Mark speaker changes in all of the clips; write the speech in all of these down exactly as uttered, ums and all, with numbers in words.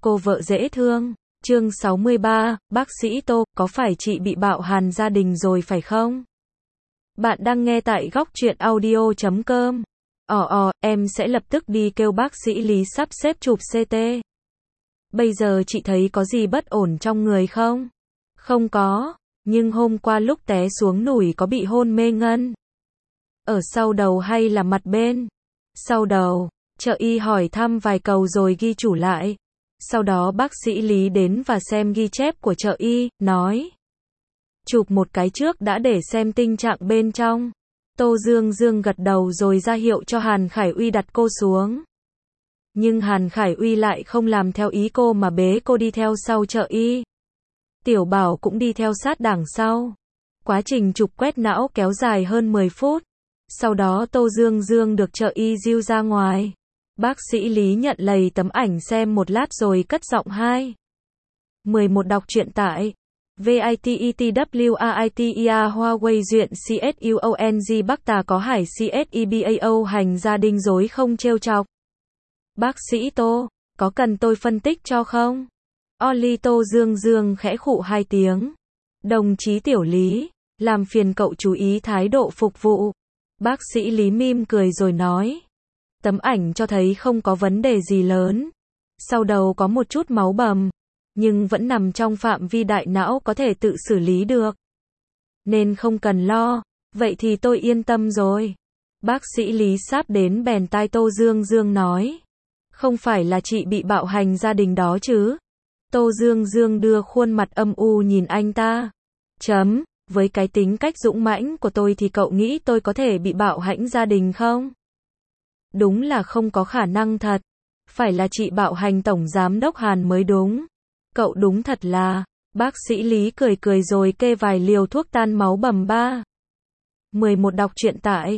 Speaker 1: Cô vợ dễ thương. Chương sáu mươi ba, bác sĩ Tô, có phải chị bị bạo hành gia đình rồi phải không? Bạn đang nghe tại góc truyện audio chấm com. Ồ ồ, em sẽ lập tức đi kêu bác sĩ Lý sắp xếp chụp xê tê. Bây giờ chị thấy có gì bất ổn trong người không? Không có, nhưng hôm qua lúc té xuống nủi có bị hôn mê ngân. Ở sau đầu hay là mặt bên? Sau đầu. Trợ y hỏi thăm vài câu rồi ghi chủ lại. Sau đó bác sĩ Lý đến và xem ghi chép của trợ y, nói. Chụp một cái trước đã để xem tình trạng bên trong. Tô Dương Dương gật đầu rồi ra hiệu cho Hàn Khải Uy đặt cô xuống. Nhưng Hàn Khải Uy lại không làm theo ý cô mà bế cô đi theo sau trợ y. Tiểu Bảo cũng đi theo sát đằng sau. Quá trình chụp quét não kéo dài hơn mười phút. Sau đó Tô Dương Dương được trợ y dìu ra ngoài. Bác sĩ Lý nhận lấy tấm ảnh xem một lát rồi cất giọng hai. mười một đọc truyện tại VITETWAITEA Huawei duyện CSUONG Bắc Tà có hải CSEBAO hành gia đình dối không trêu chọc. Bác sĩ Tô, có cần tôi phân tích cho không? Oli Tô Dương Dương khẽ khụ hai tiếng. Đồng chí Tiểu Lý, làm phiền cậu chú ý thái độ phục vụ. Bác sĩ Lý mỉm cười rồi nói. Tấm ảnh cho thấy không có vấn đề gì lớn. Sau đầu có một chút máu bầm, nhưng vẫn nằm trong phạm vi đại não có thể tự xử lý được. Nên không cần lo, vậy thì tôi yên tâm rồi. Bác sĩ Lý sắp đến bèn tai Tô Dương Dương nói. Không phải là chị bị bạo hành gia đình đó chứ? Tô Dương Dương đưa khuôn mặt âm u nhìn anh ta. Chấm, với cái tính cách dũng mãnh của tôi thì cậu nghĩ tôi có thể bị bạo hành gia đình không? Đúng là không có khả năng thật. Phải là chị bạo hành tổng giám đốc Hàn mới đúng. Cậu đúng thật là. Bác sĩ Lý cười cười rồi kê vài liều thuốc tan máu bầm ba. mười một đọc truyện tại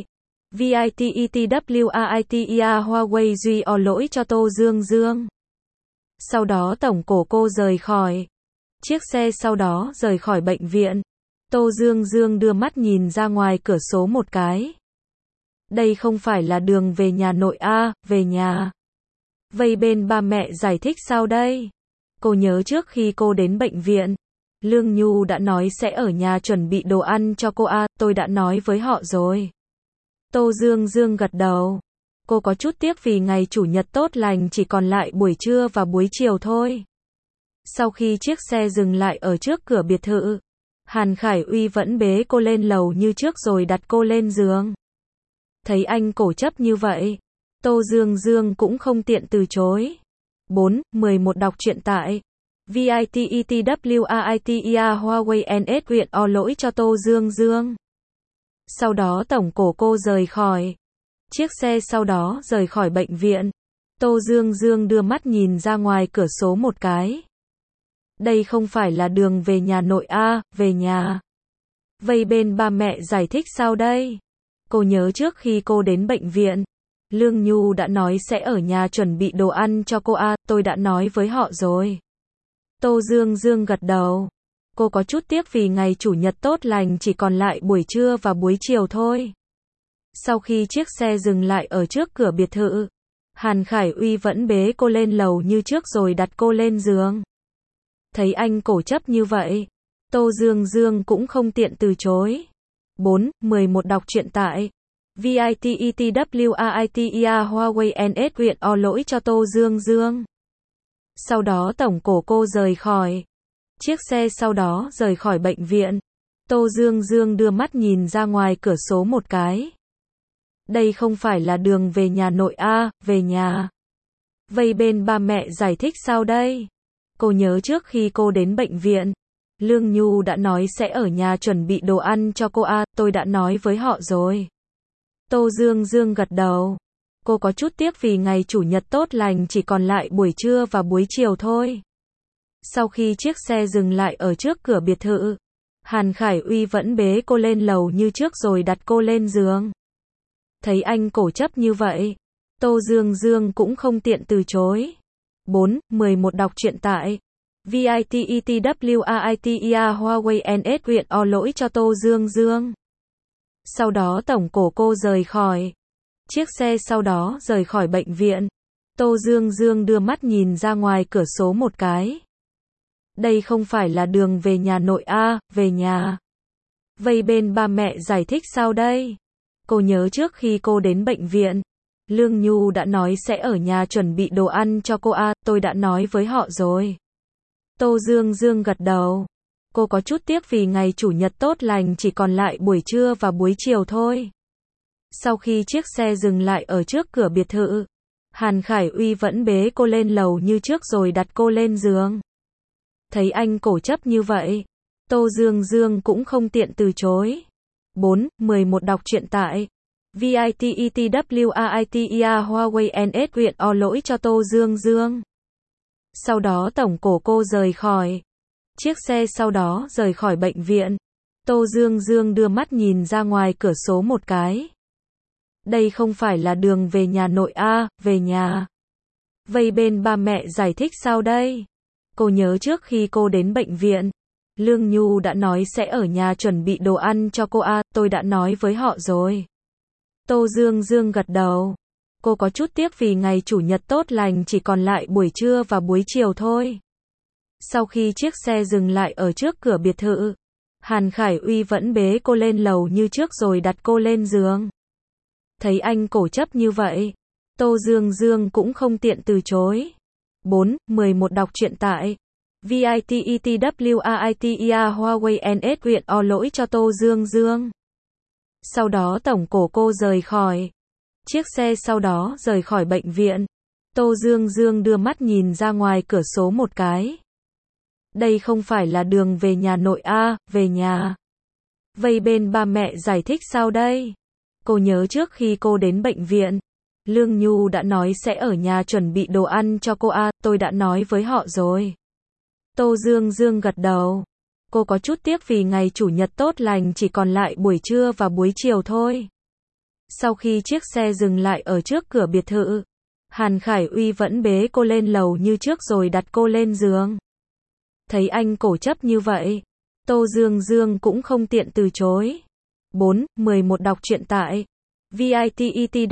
Speaker 1: VITETWAITEA Huawei duy o lỗi cho Tô Dương Dương. Sau đó tổng cổ cô rời khỏi. Chiếc xe sau đó rời khỏi bệnh viện. Tô Dương Dương đưa mắt nhìn ra ngoài cửa sổ một cái. Đây không phải là đường về nhà nội a, về nhà. Vây bên ba mẹ giải thích sao đây? Cô nhớ trước khi cô đến bệnh viện, Lương Nhu đã nói sẽ ở nhà chuẩn bị đồ ăn cho cô a, tôi đã nói với họ rồi. Tô Dương Dương gật đầu. Cô có chút tiếc vì ngày chủ nhật tốt lành chỉ còn lại buổi trưa và buổi chiều thôi. Sau khi chiếc xe dừng lại ở trước cửa biệt thự, Hàn Khải Uy vẫn bế cô lên lầu như trước rồi đặt cô lên giường. Thấy anh cổ chấp như vậy, Tô Dương Dương cũng không tiện từ chối. bốn, mười một đọc truyện tại VITETWAITEA Huawei en ét huyện o lỗi cho Tô Dương Dương. Sau đó tổng cổ cô rời khỏi. Chiếc xe sau đó rời khỏi bệnh viện. Tô Dương Dương đưa mắt nhìn ra ngoài cửa sổ một cái. Đây không phải là đường về nhà nội a, về nhà. Vây bên ba mẹ giải thích sao đây? Cô nhớ trước khi cô đến bệnh viện, Lương Nhu đã nói sẽ ở nhà chuẩn bị đồ ăn cho cô a, tôi đã nói với họ rồi. Tô Dương Dương gật đầu. Cô có chút tiếc vì ngày chủ nhật tốt lành chỉ còn lại buổi trưa và buổi chiều thôi. Sau khi chiếc xe dừng lại ở trước cửa biệt thự, Hàn Khải Uy vẫn bế cô lên lầu như trước rồi đặt cô lên giường. Thấy anh cổ chấp như vậy, Tô Dương Dương cũng không tiện từ chối. bốn, mười một đọc truyện tại VITETWAITEA Huawei en ét huyện o lỗi cho Tô Dương Dương. Sau đó tổng cổ cô rời khỏi. Chiếc xe sau đó rời khỏi bệnh viện. Tô Dương Dương đưa mắt nhìn ra ngoài cửa sổ một cái. Đây không phải là đường về nhà nội a, về nhà. Vây bên ba mẹ giải thích sao đây? Cô nhớ trước khi cô đến bệnh viện, Lương Nhu đã nói sẽ ở nhà chuẩn bị đồ ăn cho cô a, tôi đã nói với họ rồi. Tô Dương Dương gật đầu. Cô có chút tiếc vì ngày chủ nhật tốt lành chỉ còn lại buổi trưa và buổi chiều thôi. Sau khi chiếc xe dừng lại ở trước cửa biệt thự, Hàn Khải Uy vẫn bế cô lên lầu như trước rồi đặt cô lên giường. Thấy anh cổ chấp như vậy, Tô Dương Dương cũng không tiện từ chối. bốn, mười một đọc truyện tại VITETWAITEA Huawei en ét huyện o lỗi cho Tô Dương Dương. Sau đó tổng cổ cô rời khỏi. Chiếc xe sau đó rời khỏi bệnh viện. Tô Dương Dương đưa mắt nhìn ra ngoài cửa sổ một cái. Đây không phải là đường về nhà nội a, về nhà. Vậy bên ba mẹ giải thích sao đây? Cô nhớ trước khi cô đến bệnh viện, Lương Nhu đã nói sẽ ở nhà chuẩn bị đồ ăn cho cô a, tôi đã nói với họ rồi. Tô Dương Dương gật đầu. Cô có chút tiếc vì ngày chủ nhật tốt lành chỉ còn lại buổi trưa và buổi chiều thôi. Sau khi chiếc xe dừng lại ở trước cửa biệt thự, Hàn Khải Uy vẫn bế cô lên lầu như trước rồi đặt cô lên giường. Thấy anh cổ chấp như vậy, Tô Dương Dương cũng không tiện từ chối. bốn. mười một Đọc truyện tại Vietnamese Huawei en ét huyện o lỗi cho Tô Dương Dương. Sau đó tổng cổ cô rời khỏi. Chiếc xe sau đó rời khỏi bệnh viện. Tô Dương Dương đưa mắt nhìn ra ngoài cửa sổ một cái. Đây không phải là đường về nhà nội a, về nhà. Vậy bên ba mẹ giải thích sao đây? Cô nhớ trước khi cô đến bệnh viện, Lương Nhu đã nói sẽ ở nhà chuẩn bị đồ ăn cho cô a, tôi đã nói với họ rồi. Tô Dương Dương gật đầu. Cô có chút tiếc vì ngày chủ nhật tốt lành chỉ còn lại buổi trưa và buổi chiều thôi. Sau khi chiếc xe dừng lại ở trước cửa biệt thự, Hàn Khải Uy vẫn bế cô lên lầu như trước rồi đặt cô lên giường. Thấy anh cổ chấp như vậy, Tô Dương Dương cũng không tiện từ chối. bốn. mười một Đọc truyện tại Vietnamese Huawei en ét huyện o lỗi cho Tô Dương Dương. Sau đó tổng cổ cô rời khỏi. Chiếc xe sau đó rời khỏi bệnh viện. Tô Dương Dương đưa mắt nhìn ra ngoài cửa sổ một cái. Đây không phải là đường về nhà nội a, về nhà. Vậy bên ba mẹ giải thích sao đây? Cô nhớ trước khi cô đến bệnh viện, Lương Nhu đã nói sẽ ở nhà chuẩn bị đồ ăn cho cô a, tôi đã nói với họ rồi. Tô Dương Dương gật đầu. Cô có chút tiếc vì ngày chủ nhật tốt lành chỉ còn lại buổi trưa và buổi chiều thôi. Sau khi chiếc xe dừng lại ở trước cửa biệt thự, Hàn Khải Uy vẫn bế cô lên lầu như trước rồi đặt cô lên giường. Thấy anh cổ chấp như vậy, Tô Dương Dương cũng không tiện từ chối. bốn. mười một Đọc truyện tại Vietnamese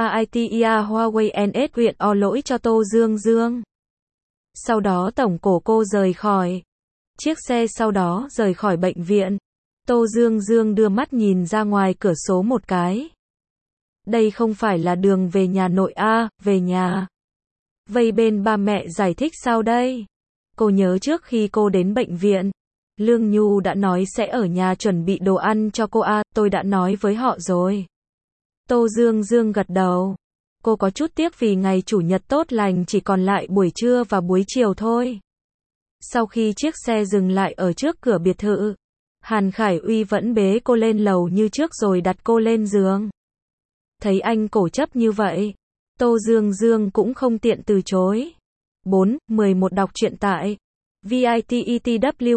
Speaker 1: Huawei en ét huyện o lỗi cho Tô Dương Dương. Sau đó tổng cổ cô rời khỏi. Chiếc xe sau đó rời khỏi bệnh viện. Tô Dương Dương đưa mắt nhìn ra ngoài cửa sổ một cái. Đây không phải là đường về nhà nội a, về nhà. Vậy bên ba mẹ giải thích sao đây? Cô nhớ trước khi cô đến bệnh viện, Lương Nhu đã nói sẽ ở nhà chuẩn bị đồ ăn cho cô a, tôi đã nói với họ rồi. Tô Dương Dương gật đầu. Cô có chút tiếc vì ngày chủ nhật tốt lành chỉ còn lại buổi trưa và buổi chiều thôi. Sau khi chiếc xe dừng lại ở trước cửa biệt thự, Hàn Khải Uy vẫn bế cô lên lầu như trước rồi đặt cô lên giường. Thấy anh cổ chấp như vậy, Tô Dương Dương cũng không tiện từ chối. bốn. mười một Đọc truyện tại Vietnamese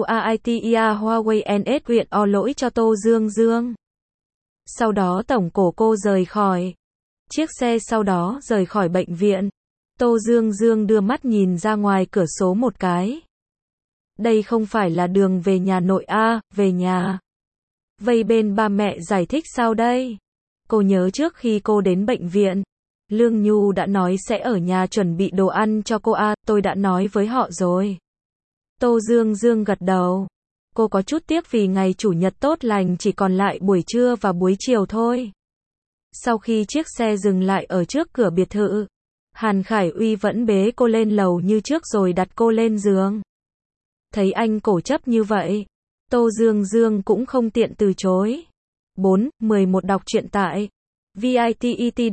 Speaker 1: Huawei en ét huyện o lỗi cho Tô Dương Dương. Sau đó tổng cổ cô rời khỏi. Chiếc xe sau đó rời khỏi bệnh viện. Tô Dương Dương đưa mắt nhìn ra ngoài cửa sổ một cái. Đây không phải là đường về nhà nội a, về nhà. Vậy bên ba mẹ giải thích sao đây? Cô nhớ trước khi cô đến bệnh viện, Lương Nhu đã nói sẽ ở nhà chuẩn bị đồ ăn cho cô a, tôi đã nói với họ rồi. Tô Dương Dương gật đầu. Cô có chút tiếc vì ngày chủ nhật tốt lành chỉ còn lại buổi trưa và buổi chiều thôi. Sau khi chiếc xe dừng lại ở trước cửa biệt thự, Hàn Khải Uy vẫn bế cô lên lầu như trước rồi đặt cô lên giường. Thấy anh cổ chấp như vậy, Tô Dương Dương cũng không tiện từ chối. bốn. mười một Đọc truyện tại Vietnamese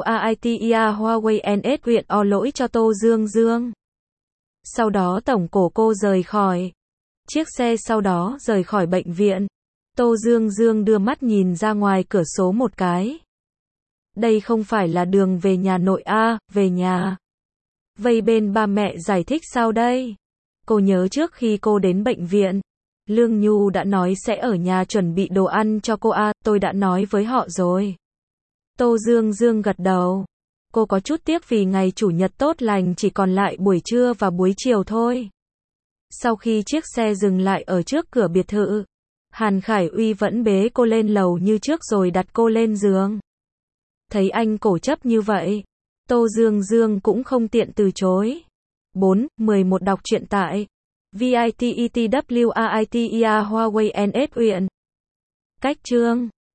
Speaker 1: Huawei en ét huyện o lỗi cho Tô Dương Dương. Sau đó tổng cổ cô rời khỏi. Chiếc xe sau đó rời khỏi bệnh viện. Tô Dương Dương đưa mắt nhìn ra ngoài cửa sổ một cái. Đây không phải là đường về nhà nội a, về nhà. Vậy bên ba mẹ giải thích sao đây? Cô nhớ trước khi cô đến bệnh viện, Lương Nhu đã nói sẽ ở nhà chuẩn bị đồ ăn cho cô a, tôi đã nói với họ rồi. Tô Dương Dương gật đầu. Cô có chút tiếc vì ngày chủ nhật tốt lành chỉ còn lại buổi trưa và buổi chiều thôi. Sau khi chiếc xe dừng lại ở trước cửa biệt thự, Hàn Khải Uy vẫn bế cô lên lầu như trước rồi đặt cô lên giường. Thấy anh cổ chấp như vậy, Tô Dương Dương cũng không tiện từ chối. bốn. mười một Đọc truyện tại vietetwritea Huawei en ét Uyển. Cách chương